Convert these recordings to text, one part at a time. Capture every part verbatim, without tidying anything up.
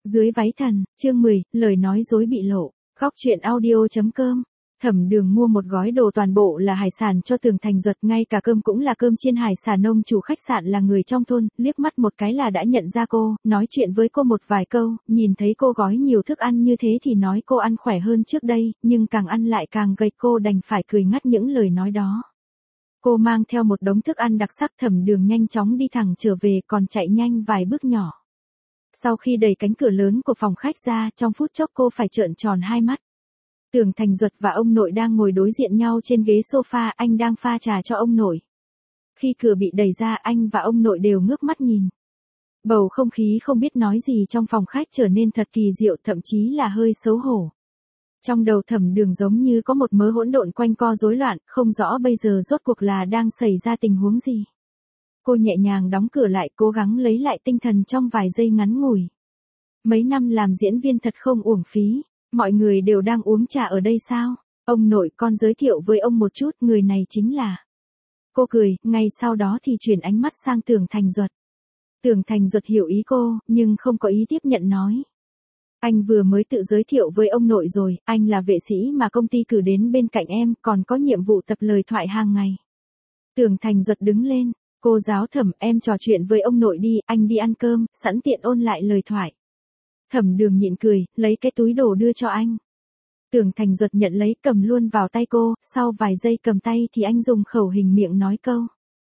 Dưới váy thần, chương mười, lời nói dối bị lộ. Góc truyện audio chấm com. Thẩm Đường mua một gói đồ toàn bộ là hải sản cho Tường Thành Duật, ngay cả cơm cũng là cơm chiên hải sản. Ông chủ khách sạn là người trong thôn, liếc mắt một cái là đã nhận ra cô, nói chuyện với cô một vài câu, nhìn thấy cô gói nhiều thức ăn như thế thì nói cô ăn khỏe hơn trước đây, nhưng càng ăn lại càng gầy, cô đành phải cười ngắt những lời nói đó. Cô mang theo một đống thức ăn đặc sắc. Thẩm Đường nhanh chóng đi thẳng trở về, còn chạy nhanh vài bước nhỏ. Sau khi đẩy cánh cửa lớn của phòng khách ra, trong phút chốc cô phải trợn tròn hai mắt. Tường Thành Duật và ông nội đang ngồi đối diện nhau trên ghế sofa, anh đang pha trà cho ông nội. Khi cửa bị đẩy ra, anh và ông nội đều ngước mắt nhìn. Bầu không khí không biết nói gì trong phòng khách trở nên thật kỳ diệu, thậm chí là hơi xấu hổ. Trong đầu Thẩm Đường giống như có một mớ hỗn độn quanh co rối loạn, không rõ bây giờ rốt cuộc là đang xảy ra tình huống gì. Cô nhẹ nhàng đóng cửa lại, cố gắng lấy lại tinh thần trong vài giây ngắn ngủi. Mấy năm làm diễn viên thật không uổng phí. Mọi người đều đang uống trà ở đây sao? Ông nội, con giới thiệu với ông một chút, người này chính là... Cô cười, ngay sau đó thì chuyển ánh mắt sang Tường Thành Duật. Tường Thành Duật hiểu ý cô, nhưng không có ý tiếp nhận nói. Anh vừa mới tự giới thiệu với ông nội rồi, anh là vệ sĩ mà công ty cử đến bên cạnh em, còn có nhiệm vụ tập lời thoại hàng ngày. Tường Thành Duật đứng lên, cô giáo Thẩm, em trò chuyện với ông nội đi, anh đi ăn cơm, sẵn tiện ôn lại lời thoại. Thẩm Đường nhịn cười, lấy cái túi đồ đưa cho anh. Tường Thành Duật nhận lấy, cầm luôn vào tay cô, sau vài giây cầm tay thì anh dùng khẩu hình miệng nói câu.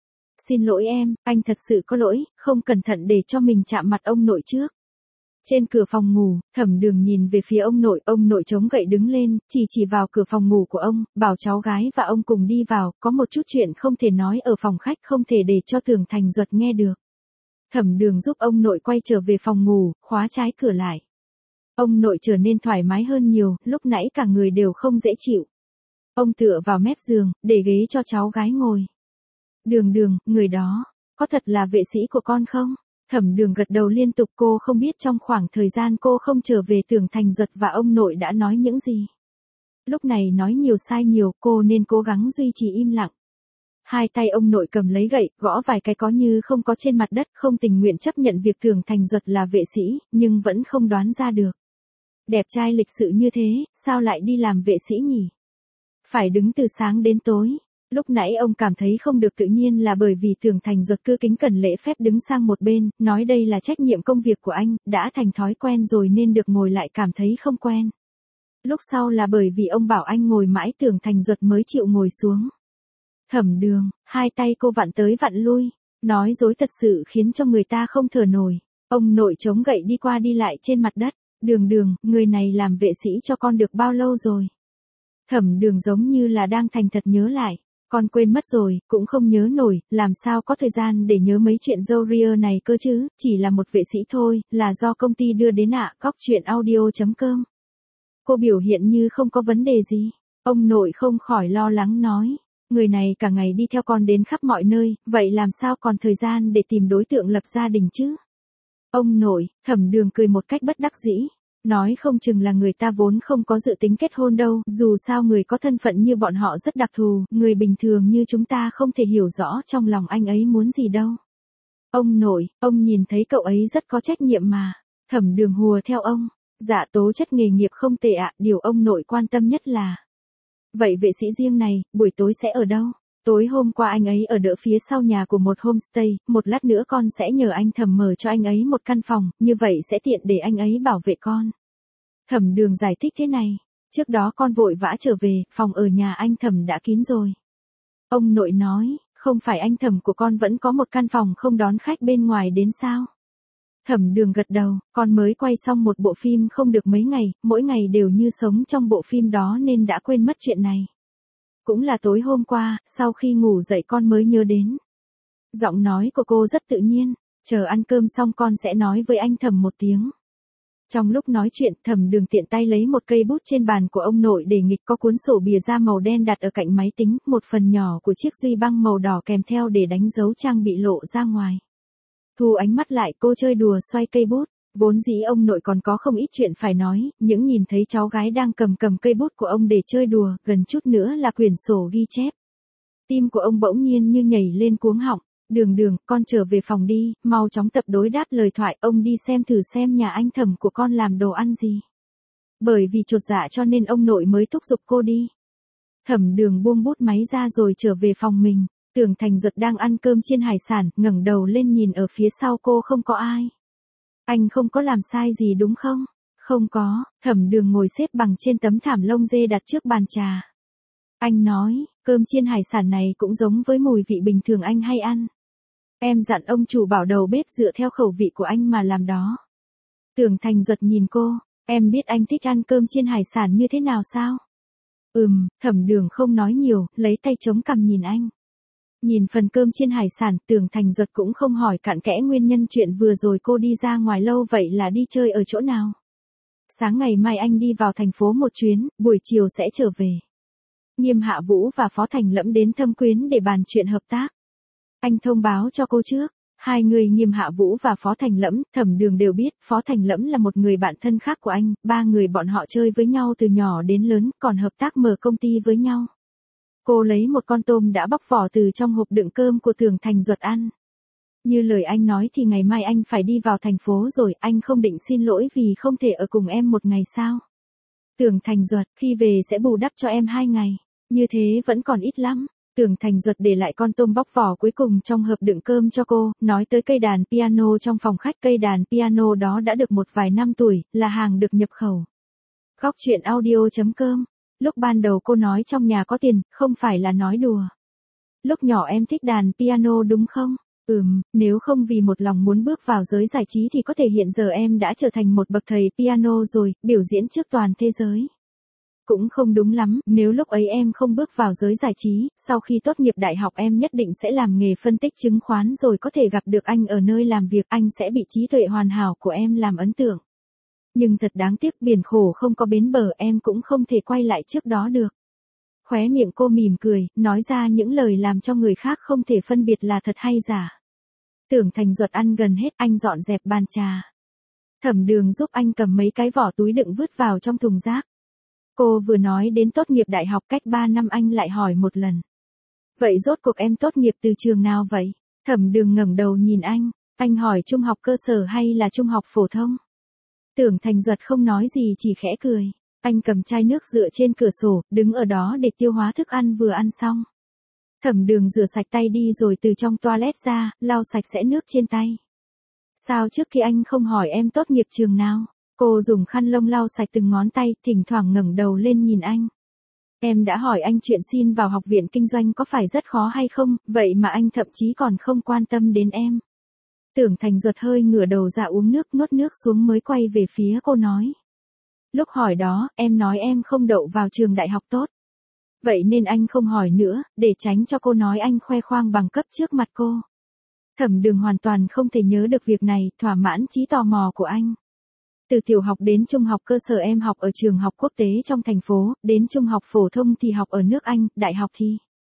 Xin lỗi em, anh thật sự có lỗi, không cẩn thận để cho mình chạm mặt ông nội trước. Trên cửa phòng ngủ, Thẩm Đường nhìn về phía ông nội, ông nội chống gậy đứng lên, chỉ chỉ vào cửa phòng ngủ của ông, bảo cháu gái và ông cùng đi vào, có một chút chuyện không thể nói ở phòng khách, không thể để cho Tường Thành Duật nghe được. Thẩm Đường giúp ông nội quay trở về phòng ngủ, khóa trái cửa lại. Ông nội trở nên thoải mái hơn nhiều, lúc nãy cả người đều không dễ chịu. Ông tựa vào mép giường, để ghế cho cháu gái ngồi. Đường Đường, người đó, có thật là vệ sĩ của con không? Thẩm Đường gật đầu liên tục, cô không biết trong khoảng thời gian cô không trở về Tường Thành Duật và ông nội đã nói những gì. Lúc này nói nhiều sai nhiều, cô nên cố gắng duy trì im lặng. Hai tay ông nội cầm lấy gậy, gõ vài cái có như không có trên mặt đất, không tình nguyện chấp nhận việc Tường Thành Duật là vệ sĩ, nhưng vẫn không đoán ra được. Đẹp trai lịch sự như thế, sao lại đi làm vệ sĩ nhỉ? Phải đứng từ sáng đến tối. Lúc nãy ông cảm thấy không được tự nhiên là bởi vì Tường Thành Duật cứ kính cẩn lễ phép đứng sang một bên, nói đây là trách nhiệm công việc của anh, đã thành thói quen rồi nên được ngồi lại cảm thấy không quen. Lúc sau là bởi vì ông bảo anh ngồi mãi Tường Thành Duật mới chịu ngồi xuống. Thẩm Đường, hai tay cô vặn tới vặn lui, nói dối thật sự khiến cho người ta không thở nổi. Ông nội chống gậy đi qua đi lại trên mặt đất. Đường Đường, người này làm vệ sĩ cho con được bao lâu rồi? Thẩm Đường giống như là đang thành thật nhớ lại. Con quên mất rồi, cũng không nhớ nổi, làm sao có thời gian để nhớ mấy chuyện râu ria này cơ chứ, chỉ là một vệ sĩ thôi, là do công ty đưa đến ạ. Góc truyện audio chấm com. Cô biểu hiện như không có vấn đề gì. Ông nội không khỏi lo lắng nói. Người này cả ngày đi theo con đến khắp mọi nơi, vậy làm sao còn thời gian để tìm đối tượng lập gia đình chứ? Ông nội, Thẩm Đường cười một cách bất đắc dĩ. Nói không chừng là người ta vốn không có dự tính kết hôn đâu, dù sao người có thân phận như bọn họ rất đặc thù, người bình thường như chúng ta không thể hiểu rõ trong lòng anh ấy muốn gì đâu. Ông nội, ông nhìn thấy cậu ấy rất có trách nhiệm mà. Thẩm Đường hùa theo ông. Dạ, tố chất nghề nghiệp không tệ ạ, điều ông nội quan tâm nhất là. Vậy vệ sĩ riêng này, buổi tối sẽ ở đâu? Tối hôm qua anh ấy ở đỡ phía sau nhà của một homestay, một lát nữa con sẽ nhờ anh Thẩm mở cho anh ấy một căn phòng, như vậy sẽ tiện để anh ấy bảo vệ con. Thẩm Đường giải thích thế này, trước đó con vội vã trở về, phòng ở nhà anh Thẩm đã kín rồi. Ông nội nói, không phải anh Thẩm của con vẫn có một căn phòng không đón khách bên ngoài đến sao? Thẩm Đường gật đầu, con mới quay xong một bộ phim không được mấy ngày, mỗi ngày đều như sống trong bộ phim đó nên đã quên mất chuyện này. Cũng là tối hôm qua, sau khi ngủ dậy con mới nhớ đến. Giọng nói của cô rất tự nhiên, chờ ăn cơm xong con sẽ nói với anh Thẩm một tiếng. Trong lúc nói chuyện, Thẩm Đường tiện tay lấy một cây bút trên bàn của ông nội để nghịch, có cuốn sổ bìa da màu đen đặt ở cạnh máy tính, một phần nhỏ của chiếc duy băng màu đỏ kèm theo để đánh dấu trang bị lộ ra ngoài. Thu ánh mắt lại, cô chơi đùa xoay cây bút. Vốn dĩ ông nội còn có không ít chuyện phải nói, những nhìn thấy cháu gái đang cầm cầm cây bút của ông để chơi đùa, gần chút nữa là quyển sổ ghi chép. Tim của ông bỗng nhiên như nhảy lên cuống họng, Đường đường, con trở về phòng đi, mau chóng tập đối đáp lời thoại, ông đi xem thử xem nhà anh Thẩm của con làm đồ ăn gì. Bởi vì chột dạ cho nên ông nội mới thúc giục cô đi. Thẩm Đường buông bút máy ra rồi trở về phòng mình. Tưởng Thành Duật đang ăn cơm chiên hải sản, ngẩng đầu lên nhìn ở phía sau cô không có ai. Anh không có làm sai gì đúng không? Không có, Thẩm Đường ngồi xếp bằng trên tấm thảm lông dê đặt trước bàn trà. Anh nói, cơm chiên hải sản này cũng giống với mùi vị bình thường anh hay ăn. Em dặn ông chủ bảo đầu bếp dựa theo khẩu vị của anh mà làm đó. Tưởng Thành Duật nhìn cô, em biết anh thích ăn cơm chiên hải sản như thế nào sao? Ừm, Thẩm Đường không nói nhiều, lấy tay chống cằm nhìn anh. Nhìn phần cơm chiên hải sản, Tưởng Thành Duật cũng không hỏi cặn kẽ nguyên nhân chuyện vừa rồi cô đi ra ngoài lâu vậy là đi chơi ở chỗ nào. Sáng ngày mai anh đi vào thành phố một chuyến, buổi chiều sẽ trở về. Nghiêm Hạ Vũ và Phó Thành Lẫm đến Thâm Quyến để bàn chuyện hợp tác. Anh thông báo cho cô trước. Hai người Nghiêm Hạ Vũ và Phó Thành Lẫm, Thẩm Đường đều biết, Phó Thành Lẫm là một người bạn thân khác của anh, ba người bọn họ chơi với nhau từ nhỏ đến lớn, còn hợp tác mở công ty với nhau. Cô lấy một con tôm đã bóc vỏ từ trong hộp đựng cơm của Tưởng Thành Duật ăn. Như lời anh nói thì ngày mai anh phải đi vào thành phố rồi, anh không định xin lỗi vì không thể ở cùng em một ngày sao? Tưởng Thành Duật, khi về sẽ bù đắp cho em hai ngày, như thế vẫn còn ít lắm. Tưởng Thành Duật để lại con tôm bóc vỏ cuối cùng trong hộp đựng cơm cho cô, nói tới cây đàn piano trong phòng khách. Cây đàn piano đó đã được một vài năm tuổi, là hàng được nhập khẩu. Góc truyện audio chấm com. Lúc ban đầu cô nói trong nhà có tiền, không phải là nói đùa. Lúc nhỏ em thích đàn piano đúng không? Ừm, nếu không vì một lòng muốn bước vào giới giải trí thì có thể hiện giờ em đã trở thành một bậc thầy piano rồi, biểu diễn trước toàn thế giới. Cũng không đúng lắm, nếu lúc ấy em không bước vào giới giải trí, sau khi tốt nghiệp đại học em nhất định sẽ làm nghề phân tích chứng khoán rồi có thể gặp được anh ở nơi làm việc, anh sẽ bị trí tuệ hoàn hảo của em làm ấn tượng. Nhưng thật đáng tiếc, biển khổ không có bến bờ, em cũng không thể quay lại trước đó được. Khóe miệng cô mỉm cười, nói ra những lời làm cho người khác không thể phân biệt là thật hay giả. Tưởng Thành Duật ăn gần hết, anh dọn dẹp bàn trà. Thẩm Đường giúp anh cầm mấy cái vỏ túi đựng vứt vào trong thùng rác. Cô vừa nói đến tốt nghiệp đại học, cách ba năm anh lại hỏi một lần. Vậy rốt cuộc em tốt nghiệp từ trường nào vậy? Thẩm Đường ngẩng đầu nhìn anh, anh hỏi trung học cơ sở hay là trung học phổ thông? Tưởng Thành Duật không nói gì chỉ khẽ cười. Anh cầm chai nước dựa trên cửa sổ, đứng ở đó để tiêu hóa thức ăn vừa ăn xong. Thẩm Đường rửa sạch tay đi rồi từ trong toilet ra, lau sạch sẽ nước trên tay. Sao trước khi anh không hỏi em tốt nghiệp trường nào? Cô dùng khăn lông lau sạch từng ngón tay, thỉnh thoảng ngẩng đầu lên nhìn anh. Em đã hỏi anh chuyện xin vào học viện kinh doanh có phải rất khó hay không, vậy mà anh thậm chí còn không quan tâm đến em. Tưởng Thành Duật hơi ngửa đầu ra uống nước, nuốt nước xuống mới quay về phía cô nói. Lúc hỏi đó, em nói em không đậu vào trường đại học tốt. Vậy nên anh không hỏi nữa, để tránh cho cô nói anh khoe khoang bằng cấp trước mặt cô. Thẩm Đường hoàn toàn không thể nhớ được việc này, thỏa mãn trí tò mò của anh. Từ tiểu học đến trung học cơ sở em học ở trường học quốc tế trong thành phố, đến trung học phổ thông thì học ở nước Anh, đại học thì.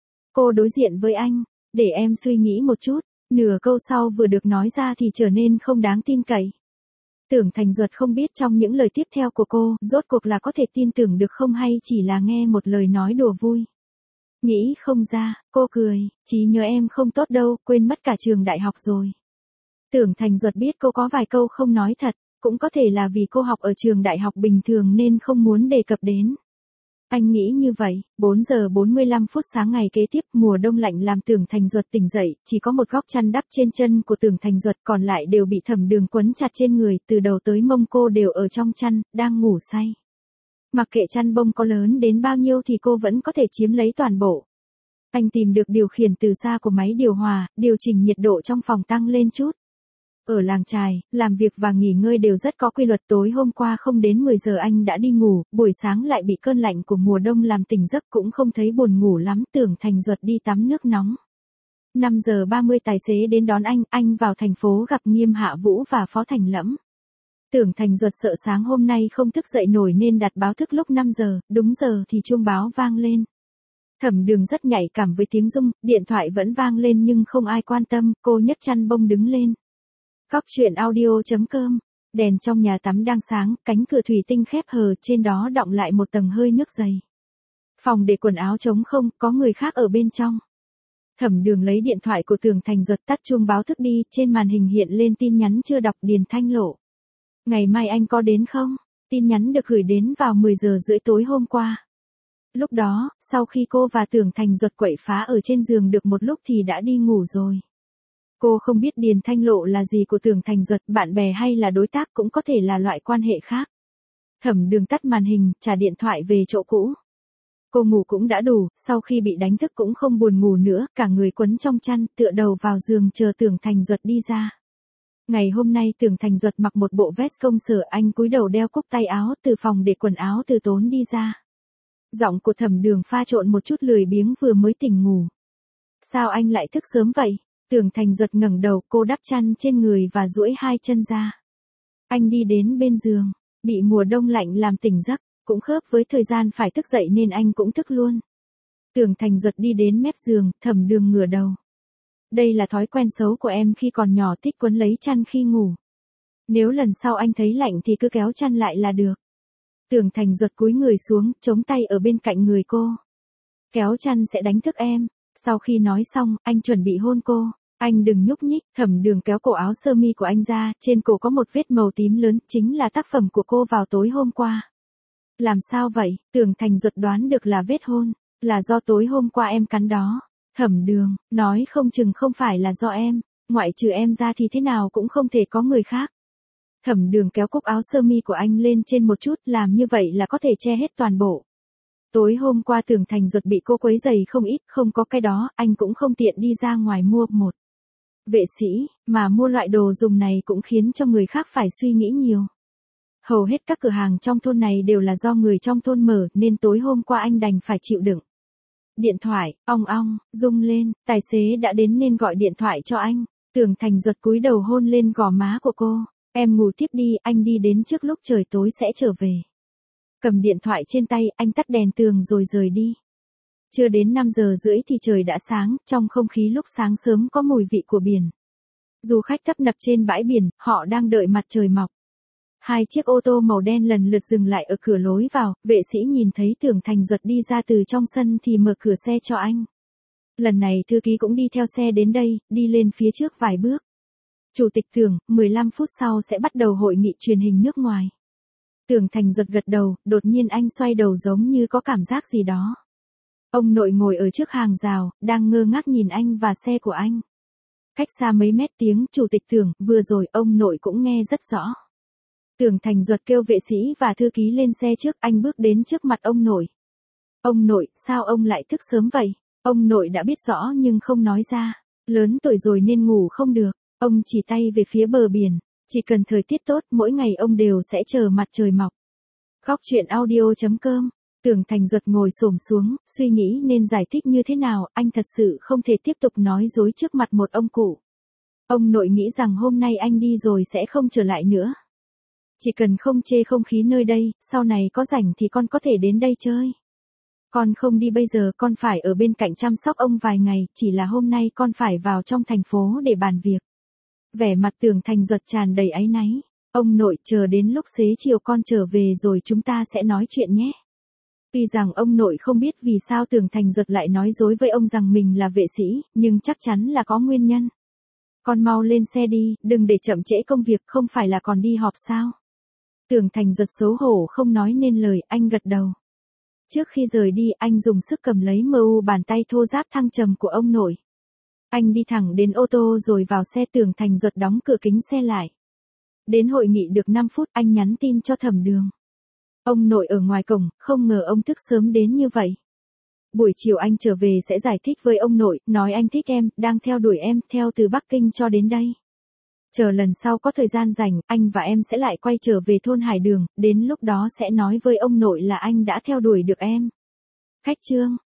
Cô đối diện với anh, để em suy nghĩ một chút, nửa câu sau vừa được nói ra thì trở nên không đáng tin cậy. Tưởng Thành Duật không biết trong những lời tiếp theo của cô, rốt cuộc là có thể tin tưởng được không hay chỉ là nghe một lời nói đùa vui. Nghĩ không ra, cô cười, trí nhớ em không tốt đâu, quên mất cả trường đại học rồi. Tưởng Thành Duật biết cô có vài câu không nói thật, cũng có thể là vì cô học ở trường đại học bình thường nên không muốn đề cập đến. Anh nghĩ như vậy. Bốn giờ bốn mươi lăm phút sáng ngày kế tiếp, mùa đông lạnh làm Tưởng Thành Duật tỉnh dậy, chỉ có một góc chăn đắp trên chân của Tưởng Thành Duật, còn lại đều bị Thẩm Đường quấn chặt trên người, từ đầu tới mông cô đều ở trong chăn, đang ngủ say. Mặc kệ chăn bông có lớn đến bao nhiêu thì cô vẫn có thể chiếm lấy toàn bộ. Anh tìm được điều khiển từ xa của máy điều hòa, điều chỉnh nhiệt độ trong phòng tăng lên chút. Ở làng chài, làm việc và nghỉ ngơi đều rất có quy luật. Tối hôm qua không đến mười giờ anh đã đi ngủ, buổi sáng lại bị cơn lạnh của mùa đông làm tỉnh giấc, cũng không thấy buồn ngủ lắm. Tưởng Thành Duật đi tắm nước nóng. năm giờ ba mươi tài xế đến đón anh, anh vào thành phố gặp Nghiêm Hạ Vũ và Phó Thành Lẫm. Tưởng Thành Duật sợ sáng hôm nay không thức dậy nổi nên đặt báo thức lúc năm giờ, đúng giờ thì chuông báo vang lên. Thẩm Đường rất nhạy cảm với tiếng rung, điện thoại vẫn vang lên nhưng không ai quan tâm, cô nhấc chăn bông đứng lên. Góc truyện audio chấm com. Đèn trong nhà tắm đang sáng, cánh cửa thủy tinh khép hờ, trên đó đọng lại một tầng hơi nước dày. Phòng để quần áo trống không, có người khác ở bên trong. Thẩm Đường lấy điện thoại của Tưởng Thành Duật tắt chuông báo thức đi, trên màn hình hiện lên tin nhắn chưa đọc Điền Thanh Lộ. Ngày mai anh có đến không? Tin nhắn được gửi đến vào mười giờ rưỡi tối hôm qua. Lúc đó, sau khi cô và Tưởng Thành Duật quậy phá ở trên giường được một lúc thì đã đi ngủ rồi. Cô không biết Điền Thanh Lộ là gì của Tưởng Thành Duật, bạn bè hay là đối tác, cũng có thể là loại quan hệ khác. Thẩm Đường tắt màn hình, trả điện thoại về chỗ cũ. Cô ngủ cũng đã đủ, sau khi bị đánh thức cũng không buồn ngủ nữa, cả người quấn trong chăn, tựa đầu vào giường chờ Tưởng Thành Duật đi ra. Ngày hôm nay Tưởng Thành Duật mặc một bộ vest công sở, anh cúi đầu đeo cúc tay áo từ phòng để quần áo từ tốn đi ra. Giọng của Thẩm Đường pha trộn một chút lười biếng, vừa mới tỉnh ngủ. Sao anh lại thức sớm vậy? Tưởng Thành Duật ngẩng đầu, cô đắp chăn trên người và duỗi hai chân ra. Anh đi đến bên giường, bị mùa đông lạnh làm tỉnh giấc, cũng khớp với thời gian phải thức dậy nên anh cũng thức luôn. Tưởng Thành Duật đi đến mép giường, Thẩm Đường ngửa đầu. Đây là thói quen xấu của em khi còn nhỏ, thích quấn lấy chăn khi ngủ. Nếu lần sau anh thấy lạnh thì cứ kéo chăn lại là được. Tưởng Thành Duật cúi người xuống, chống tay ở bên cạnh người cô. Kéo chăn sẽ đánh thức em. Sau khi nói xong, anh chuẩn bị hôn cô. Anh đừng nhúc nhích. Thẩm Đường kéo cổ áo sơ mi của anh ra, trên cổ có một vết màu tím lớn, chính là tác phẩm của cô vào tối hôm qua. Làm sao vậy? Tưởng Thành Duật đoán được là vết hôn, là do tối hôm qua em cắn đó. Thẩm Đường nói không chừng không phải là do em, ngoại trừ em ra thì thế nào cũng không thể có người khác. Thẩm Đường kéo cúc áo sơ mi của anh lên trên một chút, làm như vậy là có thể che hết toàn bộ. Tối hôm qua Tưởng Thành Duật bị cô quấy giày không ít, không có cái đó, anh cũng không tiện đi ra ngoài mua một vệ sĩ, mà mua loại đồ dùng này cũng khiến cho người khác phải suy nghĩ nhiều. Hầu hết các cửa hàng trong thôn này đều là do người trong thôn mở, nên tối hôm qua anh đành phải chịu đựng. Điện thoại, ong ong, rung lên, tài xế đã đến nên gọi điện thoại cho anh. Tưởng Thành Duật cúi đầu hôn lên gò má của cô. Em ngủ tiếp đi, anh đi đến trước lúc trời tối sẽ trở về. Cầm điện thoại trên tay, anh tắt đèn tường rồi rời đi. Chưa đến năm giờ rưỡi thì trời đã sáng, trong không khí lúc sáng sớm có mùi vị của biển. Du khách tấp nập trên bãi biển, họ đang đợi mặt trời mọc. Hai chiếc ô tô màu đen lần lượt dừng lại ở cửa lối vào, vệ sĩ nhìn thấy Tưởng Thành Duật đi ra từ trong sân thì mở cửa xe cho anh. Lần này thư ký cũng đi theo xe đến đây, đi lên phía trước vài bước. Chủ tịch Tưởng, mười lăm phút sau sẽ bắt đầu hội nghị truyền hình nước ngoài. Tưởng Thành Duật gật đầu, đột nhiên anh xoay đầu giống như có cảm giác gì đó. Ông nội ngồi ở trước hàng rào, đang ngơ ngác nhìn anh và xe của anh. Cách xa mấy mét tiếng Chủ tịch Tưởng, vừa rồi ông nội cũng nghe rất rõ. Tưởng Thành Duật kêu vệ sĩ và thư ký lên xe trước, anh bước đến trước mặt ông nội. Ông nội, sao ông lại thức sớm vậy? Ông nội đã biết rõ nhưng không nói ra. Lớn tuổi rồi nên ngủ không được. Ông chỉ tay về phía bờ biển. Chỉ cần thời tiết tốt, mỗi ngày ông đều sẽ chờ mặt trời mọc. Góc truyện audio chấm com. Tưởng Thành Duật ngồi xổm xuống, suy nghĩ nên giải thích như thế nào, anh thật sự không thể tiếp tục nói dối trước mặt một ông cụ. Ông nội nghĩ rằng hôm nay anh đi rồi sẽ không trở lại nữa. Chỉ cần không chê không khí nơi đây, sau này có rảnh thì con có thể đến đây chơi. Con không đi bây giờ, con phải ở bên cạnh chăm sóc ông vài ngày, chỉ là hôm nay con phải vào trong thành phố để bàn việc. Vẻ mặt Tưởng Thành Duật tràn đầy áy náy. Ông nội, chờ đến lúc xế chiều con trở về rồi chúng ta sẽ nói chuyện nhé. Tuy rằng ông nội không biết vì sao Tưởng Thành Duật lại nói dối với ông rằng mình là vệ sĩ, nhưng chắc chắn là có nguyên nhân. Con mau lên xe đi, đừng để chậm trễ công việc, không phải là còn đi họp sao? Tưởng Thành Duật xấu hổ không nói nên lời, anh gật đầu. Trước khi rời đi, anh dùng sức cầm lấy mờ u bàn tay thô ráp thăng trầm của ông nội. Anh đi thẳng đến ô tô rồi vào xe. Tưởng Thành Duật đóng cửa kính xe lại. Đến hội nghị được năm phút, anh nhắn tin cho Thẩm Đường. Ông nội ở ngoài cổng, không ngờ ông thức sớm đến như vậy. Buổi chiều anh trở về sẽ giải thích với ông nội, nói anh thích em, đang theo đuổi em, theo từ Bắc Kinh cho đến đây. Chờ lần sau có thời gian rảnh, anh và em sẽ lại quay trở về thôn Hải Đường, đến lúc đó sẽ nói với ông nội là anh đã theo đuổi được em. Khách trương.